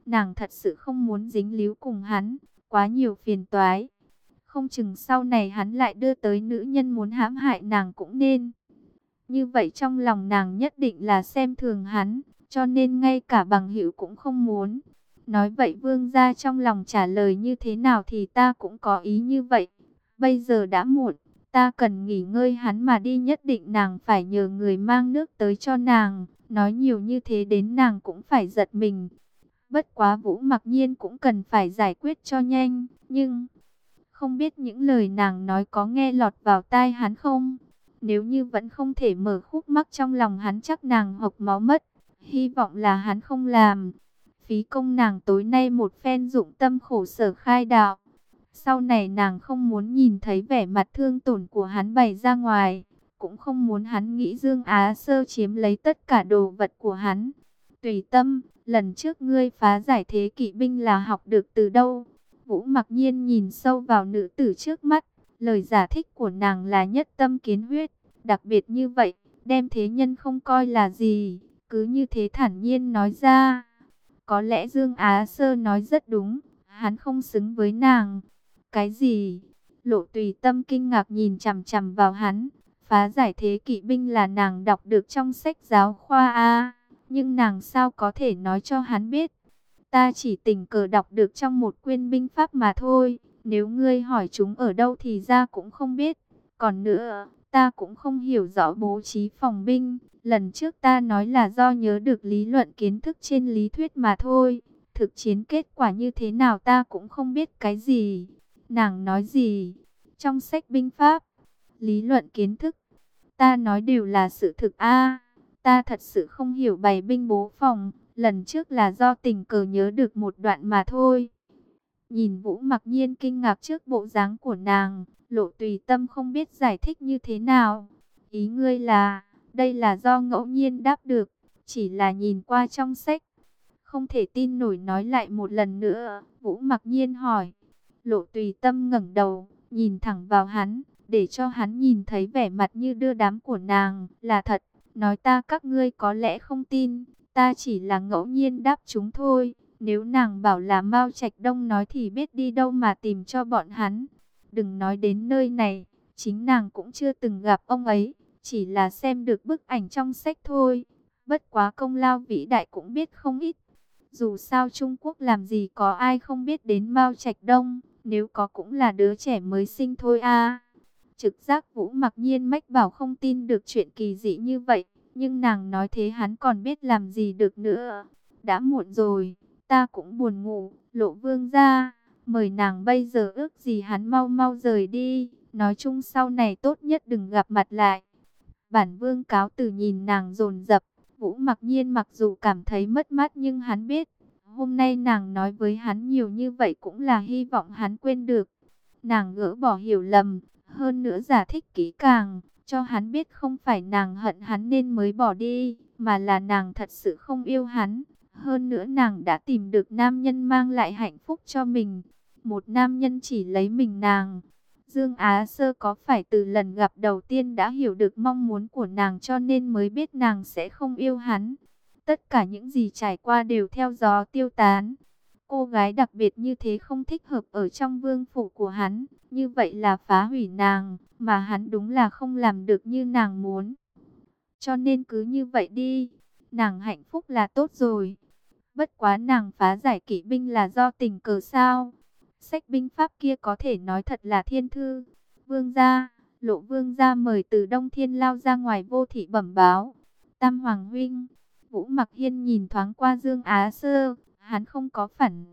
Nàng thật sự không muốn dính líu cùng hắn, quá nhiều phiền toái. Không chừng sau này hắn lại đưa tới nữ nhân muốn hãm hại nàng cũng nên. Như vậy trong lòng nàng nhất định là xem thường hắn, cho nên ngay cả bằng hữu cũng không muốn. Nói vậy vương gia trong lòng trả lời như thế nào thì ta cũng có ý như vậy. Bây giờ đã muộn, ta cần nghỉ ngơi, hắn mà đi nhất định nàng phải nhờ người mang nước tới cho nàng. Nói nhiều như thế đến nàng cũng phải giật mình. Bất quá Vũ Mặc Nhiên cũng cần phải giải quyết cho nhanh, nhưng không biết những lời nàng nói có nghe lọt vào tai hắn không? Nếu như vẫn không thể mở khúc mắc trong lòng hắn chắc nàng hộc máu mất. Hy vọng là hắn không làm. Phí công nàng tối nay một phen dụng tâm khổ sở khai đạo. Sau này nàng không muốn nhìn thấy vẻ mặt thương tổn của hắn bày ra ngoài. Cũng không muốn hắn nghĩ Dương Á Sơ chiếm lấy tất cả đồ vật của hắn. Tùy tâm, lần trước ngươi phá giải thế kỵ binh là học được từ đâu? Vũ Mặc Nhiên nhìn sâu vào nữ tử trước mắt. Lời giải thích của nàng là nhất tâm kiến huyết. Đặc biệt như vậy, đem thế nhân không coi là gì. Cứ như thế thản nhiên nói ra. Có lẽ Dương Á Sơ nói rất đúng. Hắn không xứng với nàng. Cái gì? Lộ Tùy Tâm kinh ngạc nhìn chằm chằm vào hắn. Phá giải thế kỵ binh là nàng đọc được trong sách giáo khoa A. Nhưng nàng sao có thể nói cho hắn biết? Ta chỉ tình cờ đọc được trong một quyển binh pháp mà thôi. Nếu ngươi hỏi chúng ở đâu thì ra cũng không biết. Còn nữa, ta cũng không hiểu rõ bố trí phòng binh. Lần trước ta nói là do nhớ được lý luận kiến thức trên lý thuyết mà thôi. Thực chiến kết quả như thế nào ta cũng không biết cái gì. Nàng nói gì? Trong sách binh pháp, lý luận kiến thức, ta nói đều là sự thực a. Ta thật sự không hiểu bày binh bố phòng. Lần trước là do tình cờ nhớ được một đoạn mà thôi. Nhìn Vũ Mặc Nhiên kinh ngạc trước bộ dáng của nàng, Lộ Tùy Tâm không biết giải thích như thế nào. Ý ngươi là, đây là do ngẫu nhiên đáp được, chỉ là nhìn qua trong sách. Không thể tin nổi, nói lại một lần nữa, Vũ Mặc Nhiên hỏi. Lộ Tùy Tâm ngẩng đầu, nhìn thẳng vào hắn, để cho hắn nhìn thấy vẻ mặt như đưa đám của nàng, là thật. Nói ta các ngươi có lẽ không tin, ta chỉ là ngẫu nhiên đáp chúng thôi. Nếu nàng bảo là Mao Trạch Đông nói thì biết đi đâu mà tìm cho bọn hắn. Đừng nói đến nơi này, chính nàng cũng chưa từng gặp ông ấy, chỉ là xem được bức ảnh trong sách thôi. Bất quá công lao vĩ đại cũng biết không ít. Dù sao Trung Quốc làm gì có ai không biết đến Mao Trạch Đông, nếu có cũng là đứa trẻ mới sinh thôi a. Trực giác Vũ Mặc Nhiên mách bảo không tin được chuyện kỳ dị như vậy, nhưng nàng nói thế hắn còn biết làm gì được nữa. Đã muộn rồi, ta cũng buồn ngủ. Lộ Vương gia, mời nàng bây giờ ước gì hắn mau mau rời đi, nói chung sau này tốt nhất đừng gặp mặt lại. Bản Vương cáo từ. Nhìn nàng dồn dập, Vũ Mặc Nhiên mặc dù cảm thấy mất mát nhưng hắn biết, hôm nay nàng nói với hắn nhiều như vậy cũng là hy vọng hắn quên được. Nàng gỡ bỏ hiểu lầm, hơn nữa giải thích kỹ càng, cho hắn biết không phải nàng hận hắn nên mới bỏ đi, mà là nàng thật sự không yêu hắn. Hơn nữa nàng đã tìm được nam nhân mang lại hạnh phúc cho mình. Một nam nhân chỉ lấy mình nàng. Dương Á Sơ có phải từ lần gặp đầu tiên đã hiểu được mong muốn của nàng cho nên mới biết nàng sẽ không yêu hắn. Tất cả những gì trải qua đều theo gió tiêu tán. Cô gái đặc biệt như thế không thích hợp ở trong vương phủ của hắn. Như vậy là phá hủy nàng, mà hắn đúng là không làm được như nàng muốn. Cho nên cứ như vậy đi, nàng hạnh phúc là tốt rồi. Bất quá nàng phá giải kỵ binh là do tình cờ sao? Sách binh pháp kia có thể nói thật là thiên thư. Vương gia, Lộ Vương gia mời từ Đông Thiên lao ra ngoài vô thị bẩm báo. Tam Hoàng huynh. Vũ Mặc Hiên nhìn thoáng qua Dương Á Sơ, hắn không có phản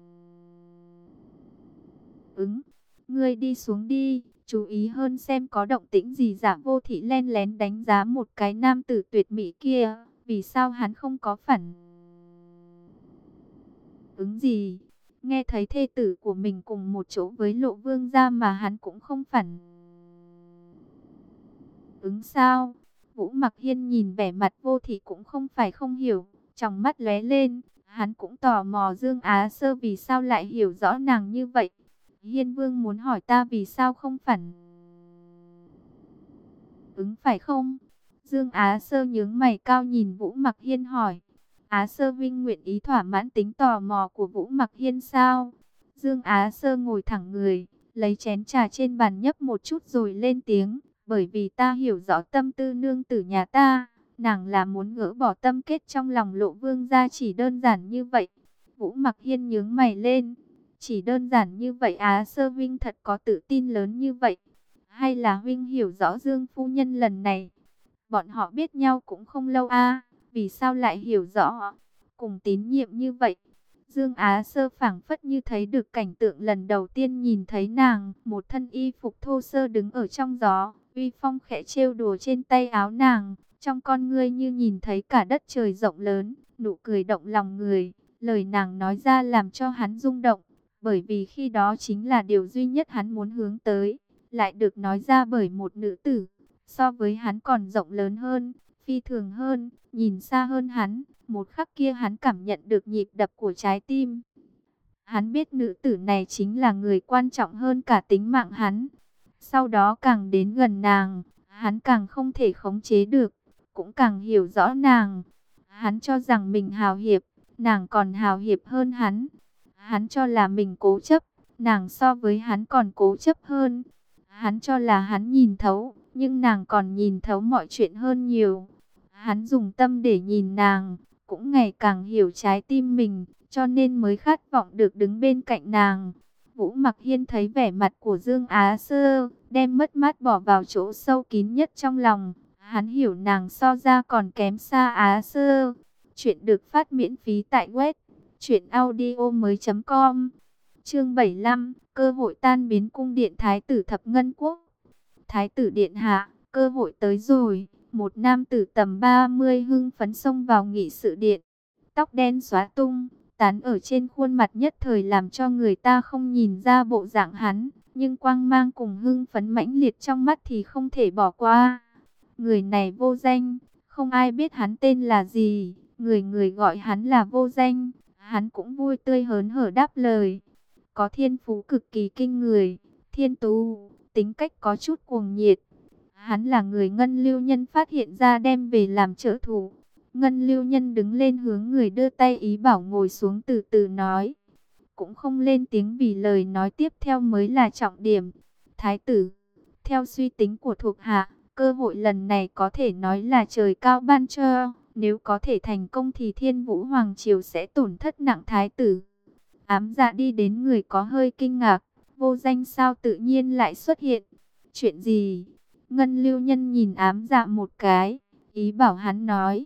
ứng. Ngươi đi xuống đi, chú ý hơn xem có động tĩnh gì. Giả Vô Thị len lén đánh giá một cái nam tử tuyệt mỹ kia, vì sao hắn không có phản ứng gì? Nghe thấy thê tử của mình cùng một chỗ với Lộ Vương gia mà hắn cũng không phản ứng sao? Vũ Mặc Hiên nhìn vẻ mặt Vô Thị cũng không phải không hiểu, trong mắt lóe lên, hắn cũng tò mò Dương Á Sơ vì sao lại hiểu rõ nàng như vậy. Hiên Vương muốn hỏi ta vì sao không phản ứng phải không? Dương Á Sơ nhướng mày cao nhìn Vũ Mặc Hiên hỏi. Á Sơ Vinh nguyện ý thỏa mãn tính tò mò của Vũ Mặc Hiên sao? Dương Á Sơ ngồi thẳng người, lấy chén trà trên bàn nhấp một chút rồi lên tiếng. Bởi vì ta hiểu rõ tâm tư nương tử nhà ta, nàng là muốn gỡ bỏ tâm kết trong lòng Lộ Vương gia, chỉ đơn giản như vậy. Vũ Mặc Hiên nhướng mày lên. Chỉ đơn giản như vậy? Á Sơ Vinh thật có tự tin lớn như vậy? Hay là huynh hiểu rõ Dương phu nhân lần này? Bọn họ biết nhau cũng không lâu a, vì sao lại hiểu rõ, cùng tín nhiệm như vậy? Dương Á Sơ phảng phất như thấy được cảnh tượng lần đầu tiên nhìn thấy nàng, một thân y phục thô sơ đứng ở trong gió, uy phong khẽ trêu đùa trên tay áo nàng, trong con ngươi như nhìn thấy cả đất trời rộng lớn, nụ cười động lòng người, lời nàng nói ra làm cho hắn rung động, bởi vì khi đó chính là điều duy nhất hắn muốn hướng tới, lại được nói ra bởi một nữ tử, so với hắn còn rộng lớn hơn, phi thường hơn, nhìn xa hơn hắn. Một khắc kia hắn cảm nhận được nhịp đập của trái tim. Hắn biết nữ tử này chính là người quan trọng hơn cả tính mạng hắn. Sau đó càng đến gần nàng, hắn càng không thể khống chế được, cũng càng hiểu rõ nàng. Hắn cho rằng mình hào hiệp, nàng còn hào hiệp hơn hắn. Hắn cho là mình cố chấp, nàng so với hắn còn cố chấp hơn. Hắn cho là hắn nhìn thấu, nhưng nàng còn nhìn thấu mọi chuyện hơn nhiều. Hắn dùng tâm để nhìn nàng, cũng ngày càng hiểu trái tim mình, cho nên mới khát vọng được đứng bên cạnh nàng. Vũ Mặc Hiên thấy vẻ mặt của Dương Á Sơ, đem mất mát bỏ vào chỗ sâu kín nhất trong lòng. Hắn hiểu nàng so ra còn kém xa Á Sơ. Chuyện được phát miễn phí tại web truyện audio mới chấm com. Chương bảy mươi lăm, cơ hội tan biến cung điện Thái tử Thập Ngân Quốc. Thái tử điện hạ, cơ hội tới rồi. Một nam tử tầm ba mươi hưng phấn xông vào nghị sự điện. Tóc đen xóa tung, tán ở trên khuôn mặt nhất thời làm cho người ta không nhìn ra bộ dạng hắn. Nhưng quang mang cùng hưng phấn mãnh liệt trong mắt thì không thể bỏ qua. Người này vô danh, không ai biết hắn tên là gì. Người người gọi hắn là vô danh. Hắn cũng vui tươi hớn hở đáp lời. Có thiên phú cực kỳ kinh người, thiên tú, tính cách có chút cuồng nhiệt. Hắn là người Ngân Lưu Nhân phát hiện ra đem về làm trợ thủ. Ngân Lưu Nhân đứng lên hướng người đưa tay ý bảo ngồi xuống, từ từ nói. Cũng không lên tiếng vì lời nói tiếp theo mới là trọng điểm. Thái tử, theo suy tính của thuộc hạ, cơ hội lần này có thể nói là trời cao ban cho. Nếu có thể thành công thì Thiên Vũ Hoàng Triều sẽ tổn thất nặng. Thái tử Ám Dạ đi đến người có hơi kinh ngạc. Vô danh sao tự nhiên lại xuất hiện? Chuyện gì? Ngân Lưu Nhân nhìn Ám Dạ một cái, ý bảo hắn nói.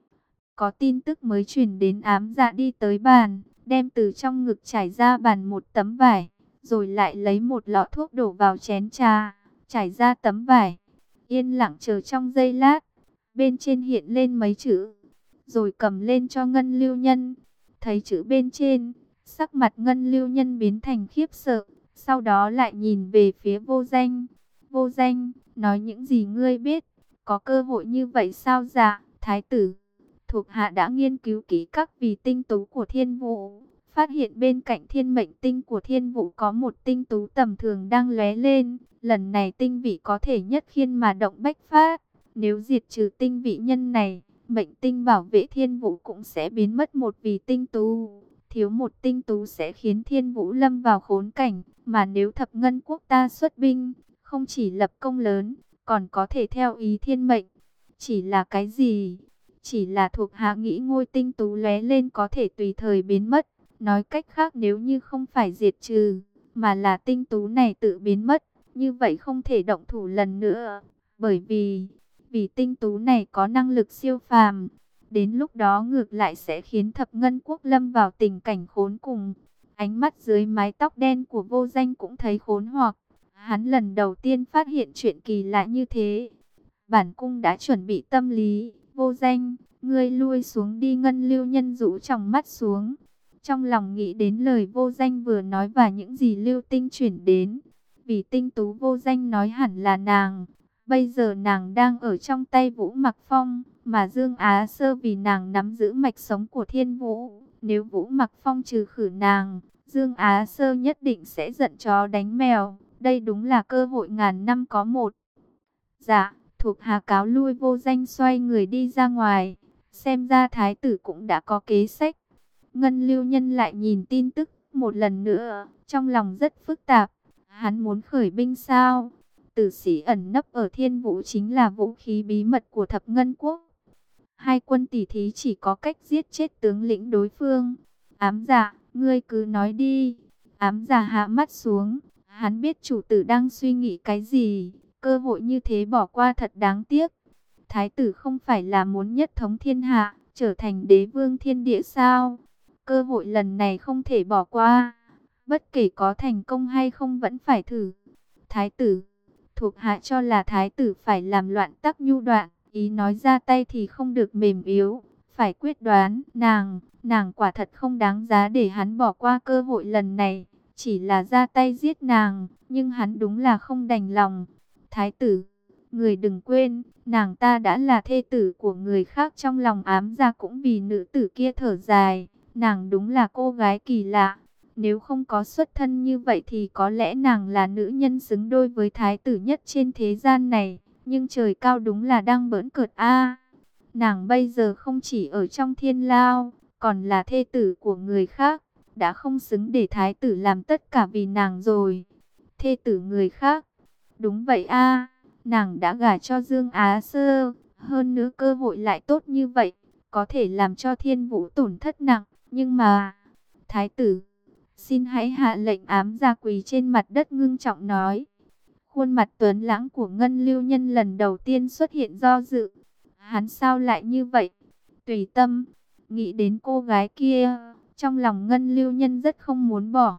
Có tin tức mới truyền đến. Ám Dạ đi tới bàn, đem từ trong ngực trải ra bàn một tấm vải, rồi lại lấy một lọ thuốc đổ vào chén trà, trải ra tấm vải, yên lặng chờ trong giây lát. Bên trên hiện lên mấy chữ, rồi cầm lên cho Ngân Lưu Nhân. Thấy chữ bên trên, sắc mặt Ngân Lưu Nhân biến thành khiếp sợ, sau đó lại nhìn về phía Vô Danh. Vô Danh, nói những gì ngươi biết, có cơ hội như vậy sao? Dạ, thái tử, thuộc hạ đã nghiên cứu kỹ các vì tinh tú của Thiên Vũ, phát hiện bên cạnh thiên mệnh tinh của Thiên Vũ có một tinh tú tầm thường đang lóe lên. Lần này tinh vị có thể nhất khiên mà động bách phát. Nếu diệt trừ tinh vị nhân này, mệnh tinh bảo vệ Thiên Vũ cũng sẽ biến mất một vì tinh tú. Thiếu một tinh tú sẽ khiến Thiên Vũ lâm vào khốn cảnh. Mà nếu Thập Ngân Quốc ta xuất binh, không chỉ lập công lớn, còn có thể theo ý thiên mệnh. Chỉ là cái gì? Chỉ là thuộc hạ nghĩ ngôi tinh tú lóe lên có thể tùy thời biến mất. Nói cách khác, nếu như không phải diệt trừ, mà là tinh tú này tự biến mất, như vậy không thể động thủ lần nữa. Bởi vì, vì tinh tú này có năng lực siêu phàm. Đến lúc đó ngược lại sẽ khiến Thập Ngân Quốc lâm vào tình cảnh khốn cùng. Ánh mắt dưới mái tóc đen của Vô Danh cũng thấy khốn hoặc. Hắn lần đầu tiên phát hiện chuyện kỳ lạ như thế. Bản cung đã chuẩn bị tâm lý. Vô Danh, ngươi lui xuống đi. Ngân Lưu Nhân rũ tròng mắt xuống, trong lòng nghĩ đến lời Vô Danh vừa nói và những gì Lưu Tinh chuyển đến. Vì tinh tú Vô Danh nói hẳn là nàng. Bây giờ nàng đang ở trong tay Vũ Mặc Phong, mà Dương Á Sơ vì nàng nắm giữ mạch sống của Thiên Vũ. Nếu Vũ Mặc Phong trừ khử nàng, Dương Á Sơ nhất định sẽ giận chó đánh mèo. Đây đúng là cơ hội ngàn năm có một. Dạ, thuộc hạ cáo lui. Vô Danh xoay người đi ra ngoài. Xem ra thái tử cũng đã có kế sách. Ngân Lưu Nhân lại nhìn tin tức một lần nữa, trong lòng rất phức tạp. Hắn muốn khởi binh sao? Tử sĩ ẩn nấp ở Thiên Vũ chính là vũ khí bí mật của Thập Ngân Quốc. Hai quân tỷ thí chỉ có cách giết chết tướng lĩnh đối phương. Ám Dạ, ngươi cứ nói đi. Ám Dạ hạ mắt xuống, hắn biết chủ tử đang suy nghĩ cái gì. Cơ hội như thế bỏ qua thật đáng tiếc. Thái tử không phải là muốn nhất thống thiên hạ, trở thành đế vương thiên địa sao? Cơ hội lần này không thể bỏ qua. Bất kể có thành công hay không vẫn phải thử. Thái tử, thuộc hạ cho là thái tử phải làm loạn tắc nhu đoạn. Ý nói ra tay thì không được mềm yếu. Phải quyết đoán, nàng, nàng quả thật không đáng giá để hắn bỏ qua cơ hội lần này. Chỉ là ra tay giết nàng, nhưng hắn đúng là không đành lòng. Thái tử, người đừng quên, nàng ta đã là thê tử của người khác. Trong lòng Ám Gia cũng vì nữ tử kia thở dài. Nàng đúng là cô gái kỳ lạ. Nếu không có xuất thân như vậy thì có lẽ nàng là nữ nhân xứng đôi với thái tử nhất trên thế gian này. Nhưng trời cao đúng là đang bỡn cợt a. Nàng bây giờ không chỉ ở trong thiên lao, còn là thê tử của người khác. Đã không xứng để thái tử làm tất cả vì nàng rồi. Thê tử người khác. Đúng vậy a, nàng đã gả cho Dương Á Sơ. Hơn nữa cơ hội lại tốt như vậy, có thể làm cho Thiên Vũ tổn thất nặng. Nhưng mà, thái tử, xin hãy hạ lệnh. Ám Gia quỳ trên mặt đất ngưng trọng nói. Khuôn mặt tuấn lãng của Ngân Lưu Nhân lần đầu tiên xuất hiện do dự. Hắn sao lại như vậy? Tùy tâm, nghĩ đến cô gái kia, trong lòng Ngân Lưu Nhân rất không muốn bỏ.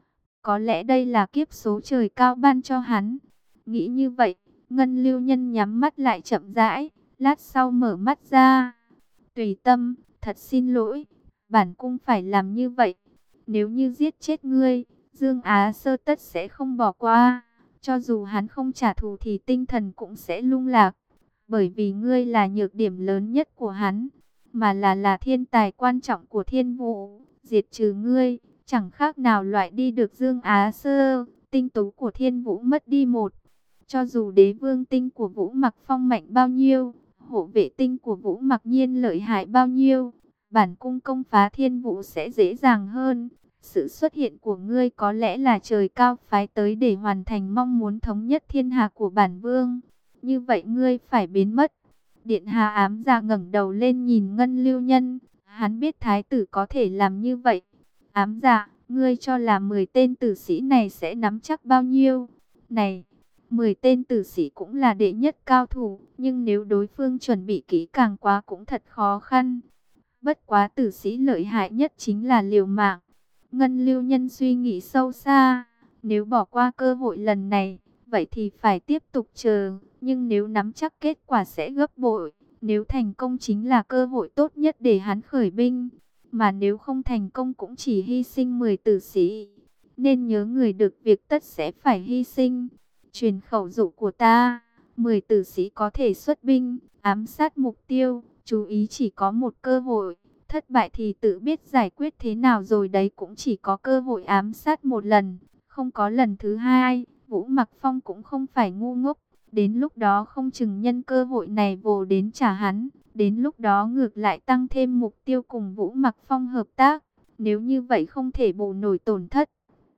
Có lẽ đây là kiếp số trời cao ban cho hắn. Nghĩ như vậy, Ngân Lưu Nhân nhắm mắt lại chậm rãi, lát sau mở mắt ra. Tùy tâm, thật xin lỗi, bản cung phải làm như vậy. Nếu như giết chết ngươi, Dương Á Sơ tất sẽ không bỏ qua. Cho dù hắn không trả thù thì tinh thần cũng sẽ lung lạc. Bởi vì ngươi là nhược điểm lớn nhất của hắn, mà là là thiên tài quan trọng của Thiên Vũ. Diệt trừ ngươi, chẳng khác nào loại đi được Dương Á Sơ. Tinh tú của Thiên Vũ mất đi một. Cho dù đế vương tinh của Vũ Mặc Phong mạnh bao nhiêu, hộ vệ tinh của Vũ Mặc Nhiên lợi hại bao nhiêu, bản cung công phá Thiên Vũ sẽ dễ dàng hơn. Sự xuất hiện của ngươi có lẽ là trời cao phái tới để hoàn thành mong muốn thống nhất thiên hạ của bản vương. Như vậy ngươi phải biến mất. Điện hạ. Ám Dạ ngẩng đầu lên nhìn Ngân Lưu Nhân. Hắn biết thái tử có thể làm như vậy. Ám Dạ, ngươi cho là mười tên tử sĩ này sẽ nắm chắc bao nhiêu? Này, mười tên tử sĩ cũng là đệ nhất cao thủ, nhưng nếu đối phương chuẩn bị kỹ càng quá cũng thật khó khăn. Bất quá tử sĩ lợi hại nhất chính là liều mạng. Ngân Lưu Nhân suy nghĩ sâu xa, nếu bỏ qua cơ hội lần này, vậy thì phải tiếp tục chờ, nhưng nếu nắm chắc kết quả sẽ gấp bội, nếu thành công chính là cơ hội tốt nhất để hắn khởi binh, mà nếu không thành công cũng chỉ hy sinh mười tử sĩ, nên nhớ người được việc tất sẽ phải hy sinh. Truyền khẩu dụ của ta, mười tử sĩ có thể xuất binh, ám sát mục tiêu, chú ý chỉ có một cơ hội. Thất bại thì tự biết giải quyết thế nào rồi đấy, cũng chỉ có cơ hội ám sát một lần, không có lần thứ hai. Vũ Mặc Phong cũng không phải ngu ngốc, đến lúc đó không chừng nhân cơ hội này vồ đến trả hắn, đến lúc đó ngược lại tăng thêm mục tiêu cùng Vũ Mặc Phong hợp tác, nếu như vậy không thể bù nổi tổn thất.